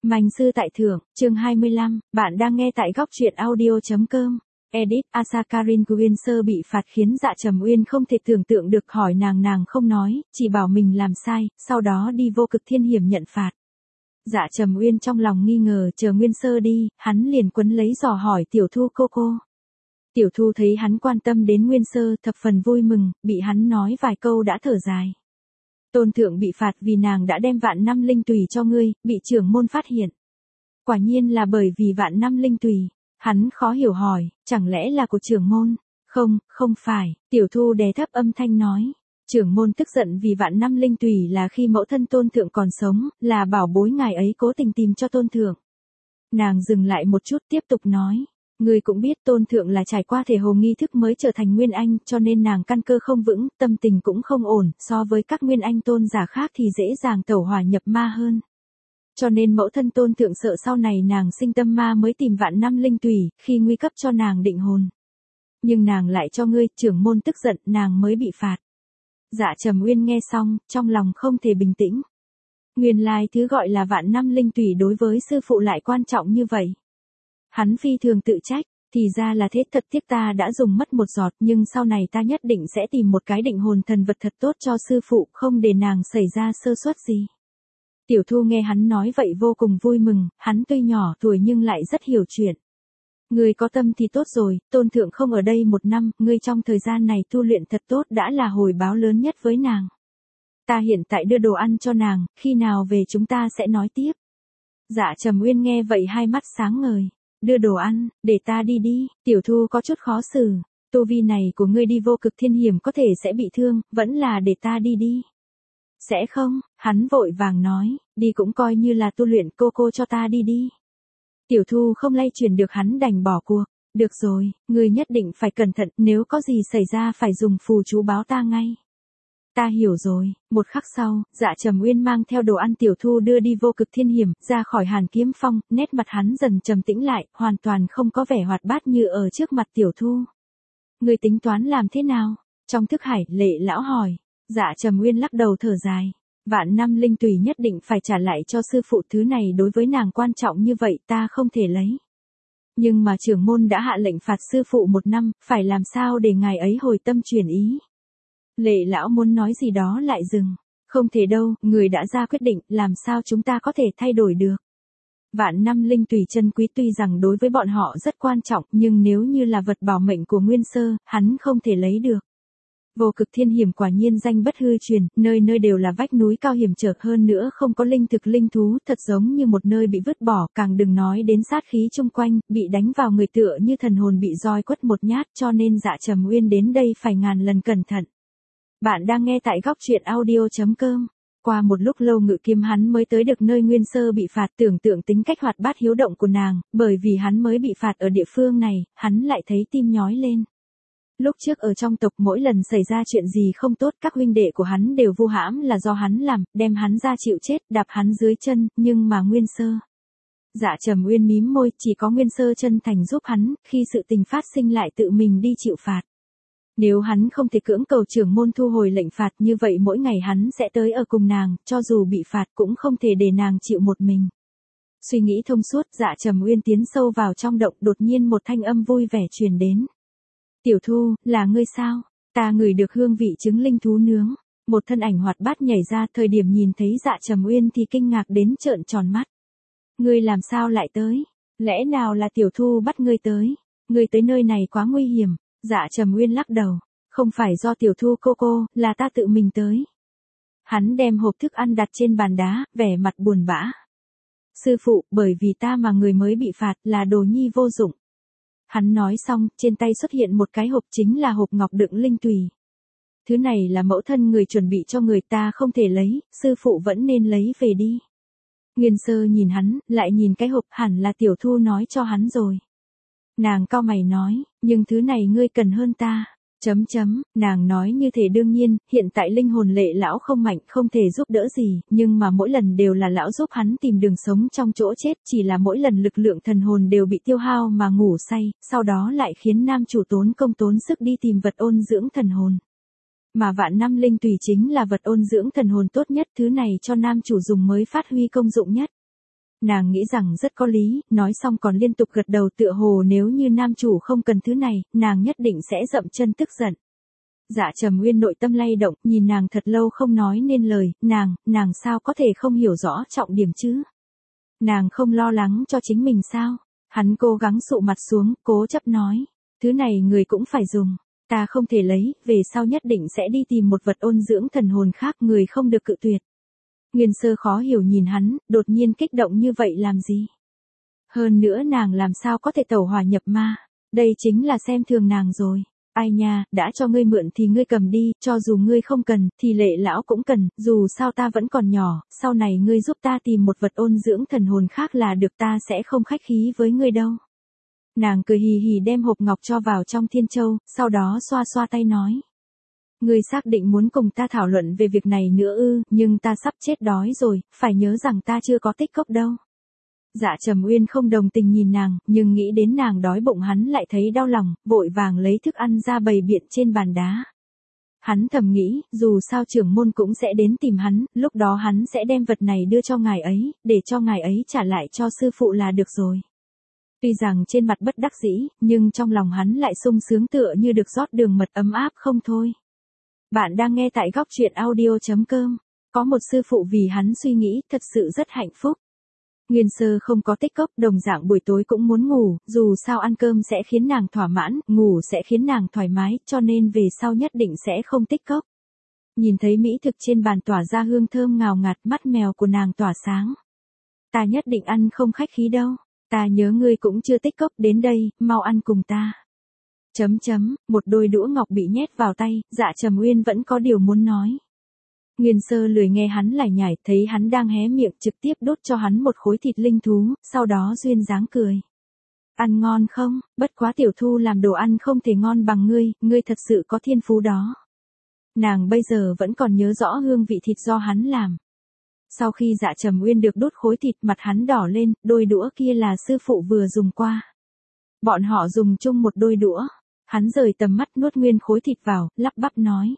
Manh sư tại thượng, chương 25, bạn đang nghe tại góc truyện audio.com. Edit, Asakarin Windsor bị phạt khiến Dạ Trầm Uyên không thể tưởng tượng được, hỏi nàng không nói, chỉ bảo mình làm sai, sau đó đi vô cực thiên hiểm nhận phạt. Dạ Trầm Uyên trong lòng nghi ngờ, chờ Windsor đi, hắn liền quấn lấy dò hỏi Tiểu Thu cô. Tiểu Thu thấy hắn quan tâm đến Windsor thập phần vui mừng, bị hắn nói vài câu đã thở dài. Tôn thượng bị phạt vì nàng đã đem vạn năm linh tùy cho ngươi, bị trưởng môn phát hiện. Quả nhiên là bởi vì vạn năm linh tùy. Hắn khó hiểu hỏi, chẳng lẽ là của trưởng môn? Không phải, Tiểu Thu đè thấp âm thanh nói. Trưởng môn tức giận vì vạn năm linh tùy là khi mẫu thân tôn thượng còn sống, là bảo bối ngài ấy cố tình tìm cho tôn thượng. Nàng dừng lại một chút tiếp tục nói. Ngươi cũng biết tôn thượng là trải qua thể hồ nghi thức mới trở thành nguyên anh, cho nên nàng căn cơ không vững, tâm tình cũng không ổn, so với các nguyên anh tôn giả khác thì dễ dàng tẩu hỏa nhập ma hơn. Cho nên mẫu thân tôn thượng sợ sau này nàng sinh tâm ma mới tìm vạn năm linh tùy, khi nguy cấp cho nàng định hồn. Nhưng nàng lại cho ngươi, trưởng môn tức giận, nàng mới bị phạt. Dạ Trầm Uyên nghe xong, trong lòng không thể bình tĩnh. Nguyên lai thứ gọi là vạn năm linh tùy đối với sư phụ lại quan trọng như vậy. Hắn phi thường tự trách, thì ra là thế, thật tiếc ta đã dùng mất một giọt, nhưng sau này ta nhất định sẽ tìm một cái định hồn thần vật thật tốt cho sư phụ, không để nàng xảy ra sơ suất gì. Tiểu Thu nghe hắn nói vậy vô cùng vui mừng, hắn tuy nhỏ tuổi nhưng lại rất hiểu chuyện. Ngươi có tâm thì tốt rồi, tôn thượng không ở đây một năm, ngươi trong thời gian này tu luyện thật tốt đã là hồi báo lớn nhất với nàng. Ta hiện tại đưa đồ ăn cho nàng, khi nào về chúng ta sẽ nói tiếp. Dạ Trầm Uyên nghe vậy hai mắt sáng ngời. Đưa đồ ăn, để ta đi. Tiểu Thu có chút khó xử. Tu vi này của ngươi đi vô cực thiên hiểm có thể sẽ bị thương, vẫn là để ta đi. Sẽ không, hắn vội vàng nói, đi cũng coi như là tu luyện, cô cho ta đi. Tiểu Thu không lay chuyển được, hắn đành bỏ cuộc. Được rồi, ngươi nhất định phải cẩn thận, nếu có gì xảy ra phải dùng phù chú báo ta ngay. Ta hiểu rồi. Một khắc sau, Dạ Trầm Uyên mang theo đồ ăn Tiểu Thu đưa đi vô cực thiên hiểm, ra khỏi Hàn Kiếm Phong, nét mặt hắn dần trầm tĩnh lại, hoàn toàn không có vẻ hoạt bát như ở trước mặt Tiểu Thu. Ngươi tính toán làm thế nào? Trong thức hải, Lệ lão hỏi. Dạ Trầm Uyên lắc đầu thở dài. Vạn năm linh tùy nhất định phải trả lại cho sư phụ, thứ này đối với nàng quan trọng như vậy ta không thể lấy. Nhưng mà trưởng môn đã hạ lệnh phạt sư phụ 1 năm, phải làm sao để ngài ấy hồi tâm chuyển ý? Lệ lão muốn nói gì đó lại dừng. Không thể đâu, người đã ra quyết định, làm sao chúng ta có thể thay đổi được. Vạn năm linh tùy chân quý tuy rằng đối với bọn họ rất quan trọng, nhưng nếu như là vật bảo mệnh của Nguyên Sơ, hắn không thể lấy được. Vô cực thiên hiểm quả nhiên danh bất hư truyền, nơi nơi đều là vách núi cao hiểm trở, hơn nữa không có linh thực linh thú, thật giống như một nơi bị vứt bỏ, càng đừng nói đến sát khí chung quanh, bị đánh vào người tựa như thần hồn bị roi quất một nhát, cho nên Dạ Trầm Uyên đến đây phải ngàn lần cẩn thận. Bạn đang nghe tại góc truyện audio.com. Qua một lúc lâu Ngự Kiếm hắn mới tới được nơi Nguyên Sơ bị phạt, tưởng tượng tính cách hoạt bát hiếu động của nàng, bởi vì hắn mới bị phạt ở địa phương này, hắn lại thấy tim nhói lên. Lúc trước ở trong tộc mỗi lần xảy ra chuyện gì không tốt, các huynh đệ của hắn đều vu hãm là do hắn làm, đem hắn ra chịu chết, đạp hắn dưới chân, nhưng mà Nguyên Sơ. Dạ Trầm Uyên mím môi, chỉ có Nguyên Sơ chân thành giúp hắn, khi sự tình phát sinh lại tự mình đi chịu phạt. Nếu hắn không thể cưỡng cầu trưởng môn thu hồi lệnh phạt, như vậy mỗi ngày hắn sẽ tới ở cùng nàng, cho dù bị phạt cũng không thể để nàng chịu một mình. Suy nghĩ thông suốt, Dạ Trầm Uyên tiến sâu vào trong động, đột nhiên một thanh âm vui vẻ truyền đến. Tiểu Thu, là ngươi sao? Ta ngửi được hương vị trứng linh thú nướng. Một thân ảnh hoạt bát nhảy ra, thời điểm nhìn thấy Dạ Trầm Uyên thì kinh ngạc đến trợn tròn mắt. Ngươi làm sao lại tới? Lẽ nào là Tiểu Thu bắt ngươi tới? Ngươi tới nơi này quá nguy hiểm. Dạ Trầm Uyên lắc đầu. Không phải do Tiểu Thu cô, là ta tự mình tới. Hắn đem hộp thức ăn đặt trên bàn đá, vẻ mặt buồn bã. Sư phụ, bởi vì ta mà người mới bị phạt, là đồ nhi vô dụng. Hắn nói xong, trên tay xuất hiện một cái hộp, chính là hộp ngọc đựng linh tùy. Thứ này là mẫu thân người chuẩn bị cho người, ta không thể lấy, sư phụ vẫn nên lấy về đi. Nguyên Sơ nhìn hắn, lại nhìn cái hộp, hẳn là Tiểu Thu nói cho hắn rồi. Nàng cau mày nói, nhưng thứ này ngươi cần hơn ta. Nàng nói như thể đương nhiên, hiện tại linh hồn Lệ lão không mạnh, không thể giúp đỡ gì, nhưng mà mỗi lần đều là lão giúp hắn tìm đường sống trong chỗ chết, chỉ là mỗi lần lực lượng thần hồn đều bị tiêu hao mà ngủ say, sau đó lại khiến nam chủ tốn công tốn sức đi tìm vật ôn dưỡng thần hồn. Mà vạn năm linh tùy chính là vật ôn dưỡng thần hồn tốt nhất, thứ này cho nam chủ dùng mới phát huy công dụng nhất. Nàng nghĩ rằng rất có lý, nói xong còn liên tục gật đầu tựa hồ nếu như nam chủ không cần thứ này, nàng nhất định sẽ dậm chân tức giận. Dạ Trầm Uyên nội tâm lay động, nhìn nàng thật lâu không nói nên lời, nàng sao có thể không hiểu rõ trọng điểm chứ? Nàng không lo lắng cho chính mình sao? Hắn cố gắng sụ mặt xuống, cố chấp nói. Thứ này người cũng phải dùng. Ta không thể lấy, về sau nhất định sẽ đi tìm một vật ôn dưỡng thần hồn khác, người không được cự tuyệt. Nguyên Sơ khó hiểu nhìn hắn, đột nhiên kích động như vậy làm gì? Hơn nữa nàng làm sao có thể tẩu hỏa nhập ma? Đây chính là xem thường nàng rồi. Ai nha, đã cho ngươi mượn thì ngươi cầm đi, cho dù ngươi không cần, thì Lệ lão cũng cần, dù sao ta vẫn còn nhỏ, sau này ngươi giúp ta tìm một vật ôn dưỡng thần hồn khác là được, ta sẽ không khách khí với ngươi đâu. Nàng cười hì hì đem hộp ngọc cho vào trong thiên châu, sau đó xoa xoa tay nói. Ngươi xác định muốn cùng ta thảo luận về việc này nữa ư, nhưng ta sắp chết đói rồi, phải nhớ rằng ta chưa có tích cốc đâu. Dạ Trầm Uyên không đồng tình nhìn nàng, nhưng nghĩ đến nàng đói bụng hắn lại thấy đau lòng, vội vàng lấy thức ăn ra bày biện trên bàn đá. Hắn thầm nghĩ, dù sao trưởng môn cũng sẽ đến tìm hắn, lúc đó hắn sẽ đem vật này đưa cho ngài ấy, để cho ngài ấy trả lại cho sư phụ là được rồi. Tuy rằng trên mặt bất đắc dĩ, nhưng trong lòng hắn lại sung sướng tựa như được rót đường mật ấm áp không thôi. Bạn đang nghe tại góc truyện audio.com. Có một sư phụ vì hắn suy nghĩ, thật sự rất hạnh phúc. Nguyên Sơ không có tích cốc, đồng dạng buổi tối cũng muốn ngủ, dù sao ăn cơm sẽ khiến nàng thỏa mãn, ngủ sẽ khiến nàng thoải mái, cho nên về sau nhất định sẽ không tích cốc. Nhìn thấy mỹ thực trên bàn tỏa ra hương thơm ngào ngạt, mắt mèo của nàng tỏa sáng. Ta nhất định ăn không khách khí đâu, ta nhớ ngươi cũng chưa tích cốc, đến đây, mau ăn cùng ta. Một đôi đũa ngọc bị nhét vào tay, Dạ Trầm Uyên vẫn có điều muốn nói. Nguyên Sơ lười nghe hắn lải nhải, thấy hắn đang hé miệng trực tiếp đốt cho hắn một khối thịt linh thú, sau đó duyên dáng cười. Ăn ngon không, bất quá tiểu thu làm đồ ăn không thể ngon bằng ngươi thật sự có thiên phú đó. Nàng bây giờ vẫn còn nhớ rõ hương vị thịt do hắn làm. Sau khi Dạ Trầm Uyên được đốt khối thịt, mặt hắn đỏ lên, đôi đũa kia là sư phụ vừa dùng qua. Bọn họ dùng chung một đôi đũa. Hắn rời tầm mắt nuốt nguyên khối thịt vào, lắp bắp nói.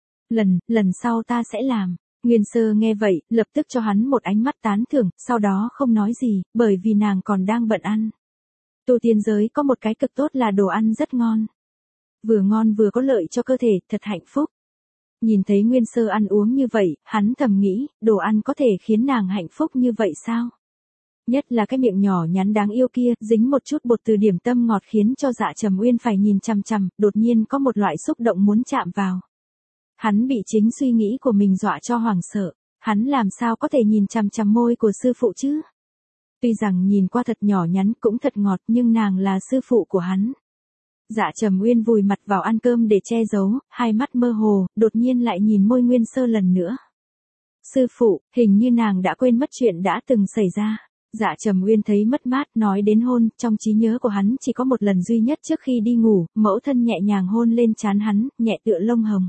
Lần sau ta sẽ làm. Nguyên Sơ nghe vậy, lập tức cho hắn một ánh mắt tán thưởng, sau đó không nói gì, bởi vì nàng còn đang bận ăn. Tu tiên giới có một cái cực tốt là đồ ăn rất ngon. Vừa ngon vừa có lợi cho cơ thể, thật hạnh phúc. Nhìn thấy Nguyên Sơ ăn uống như vậy, hắn thầm nghĩ, đồ ăn có thể khiến nàng hạnh phúc như vậy sao? Nhất là cái miệng nhỏ nhắn đáng yêu kia, dính một chút bột từ điểm tâm ngọt khiến cho Dạ Trầm Uyên phải nhìn chằm chằm, đột nhiên có một loại xúc động muốn chạm vào. Hắn bị chính suy nghĩ của mình dọa cho hoảng sợ, hắn làm sao có thể nhìn chằm chằm môi của sư phụ chứ? Tuy rằng nhìn qua thật nhỏ nhắn cũng thật ngọt, nhưng nàng là sư phụ của hắn. Dạ Trầm Uyên vùi mặt vào ăn cơm để che giấu, hai mắt mơ hồ, đột nhiên lại nhìn môi Nguyên Sơ lần nữa. Sư phụ, hình như nàng đã quên mất chuyện đã từng xảy ra. Dạ Trầm Uyên thấy mất mát, nói đến hôn, trong trí nhớ của hắn chỉ có một lần duy nhất trước khi đi ngủ, mẫu thân nhẹ nhàng hôn lên trán hắn, nhẹ tựa lông hồng.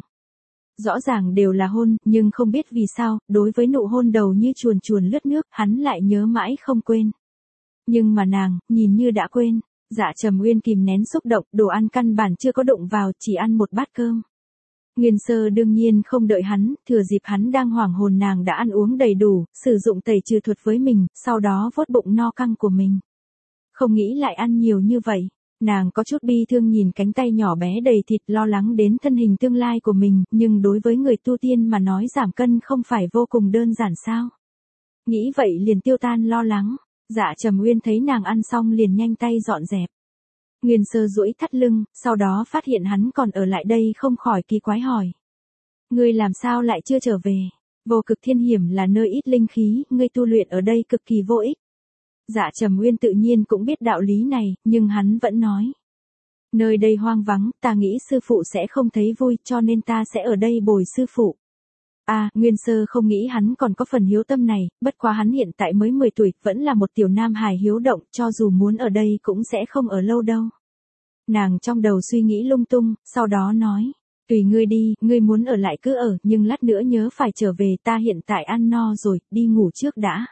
Rõ ràng đều là hôn, nhưng không biết vì sao, đối với nụ hôn đầu như chuồn chuồn lướt nước, hắn lại nhớ mãi không quên. Nhưng mà nàng, nhìn như đã quên. Dạ Trầm Uyên kìm nén xúc động, đồ ăn căn bản chưa có đụng vào, chỉ ăn một bát cơm. Nguyên Sơ đương nhiên không đợi hắn, thừa dịp hắn đang hoảng hồn nàng đã ăn uống đầy đủ, sử dụng tẩy trừ thuật với mình, sau đó vớt bụng no căng của mình. Không nghĩ lại ăn nhiều như vậy, nàng có chút bi thương nhìn cánh tay nhỏ bé đầy thịt, lo lắng đến thân hình tương lai của mình, nhưng đối với người tu tiên mà nói giảm cân không phải vô cùng đơn giản sao? Nghĩ vậy liền tiêu tan lo lắng. Dạ Trầm Uyên thấy nàng ăn xong liền nhanh tay dọn dẹp. Nguyên Sơ duỗi thắt lưng, sau đó phát hiện hắn còn ở lại đây không khỏi kỳ quái hỏi. Ngươi làm sao lại chưa trở về? Vô Cực Thiên Hiểm là nơi ít linh khí, ngươi tu luyện ở đây cực kỳ vô ích. Dạ Trầm Uyên tự nhiên cũng biết đạo lý này, nhưng hắn vẫn nói. Nơi đây hoang vắng, ta nghĩ sư phụ sẽ không thấy vui, cho nên ta sẽ ở đây bồi sư phụ. Nguyên Sơ không nghĩ hắn còn có phần hiếu tâm này, bất quá hắn hiện tại mới 10 tuổi, vẫn là một tiểu nam hài hiếu động, cho dù muốn ở đây cũng sẽ không ở lâu đâu. Nàng trong đầu suy nghĩ lung tung, sau đó nói, tùy ngươi đi, ngươi muốn ở lại cứ ở, nhưng lát nữa nhớ phải trở về, ta hiện tại ăn no rồi, đi ngủ trước đã.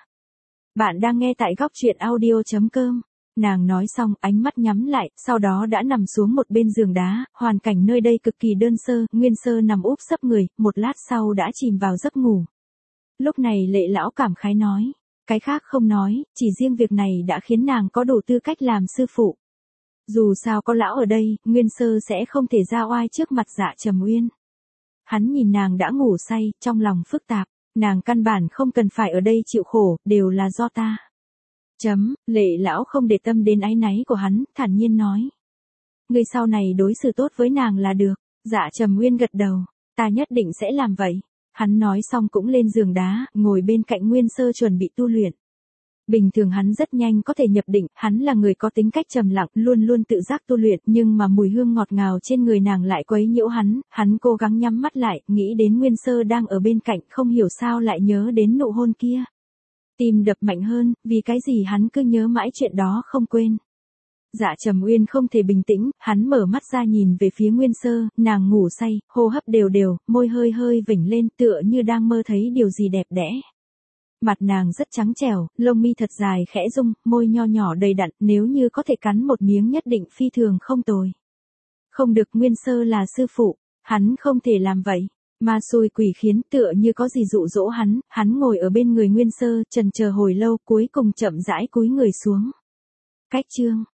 Bạn đang nghe tại góc truyện audio.com. Nàng nói xong, ánh mắt nhắm lại, sau đó đã nằm xuống một bên giường đá, hoàn cảnh nơi đây cực kỳ đơn sơ, Nguyên Sơ nằm úp sấp người, một lát sau đã chìm vào giấc ngủ. Lúc này Lệ lão cảm khái nói, Cái khác không nói, chỉ riêng việc này đã khiến nàng có đủ tư cách làm sư phụ. Dù sao có lão ở đây, Nguyên Sơ sẽ không thể ra oai trước mặt Dạ Trầm Uyên. Hắn nhìn nàng đã ngủ say, trong lòng phức tạp, nàng căn bản không cần phải ở đây chịu khổ, đều là do ta. Lệ lão không để tâm đến áy náy của hắn, thản nhiên nói. Ngươi sau này đối xử tốt với nàng là được. Dạ Trầm Uyên gật đầu, ta nhất định sẽ làm vậy. Hắn nói xong cũng lên giường đá, ngồi bên cạnh Nguyên Sơ chuẩn bị tu luyện. Bình thường hắn rất nhanh có thể nhập định, hắn là người có tính cách trầm lặng, luôn luôn tự giác tu luyện, nhưng mà mùi hương ngọt ngào trên người nàng lại quấy nhiễu hắn cố gắng nhắm mắt lại, nghĩ đến Nguyên Sơ đang ở bên cạnh, không hiểu sao lại nhớ đến nụ hôn kia. Tim đập mạnh hơn, vì cái gì hắn cứ nhớ mãi chuyện đó không quên. Dạ Trầm Uyên không thể bình tĩnh, hắn mở mắt ra nhìn về phía Nguyên Sơ, nàng ngủ say, hô hấp đều đều, môi hơi hơi vểnh lên tựa như đang mơ thấy điều gì đẹp đẽ. Mặt nàng rất trắng trẻo, lông mi thật dài khẽ rung, môi nho nhỏ đầy đặn, nếu như có thể cắn một miếng nhất định phi thường không tồi. Không được, Nguyên Sơ là sư phụ, hắn không thể làm vậy. Ma xui quỷ khiến tựa như có gì dụ dỗ hắn ngồi ở bên người Nguyên Sơ, chần chờ hồi lâu cuối cùng chậm rãi cúi người xuống. Cách chương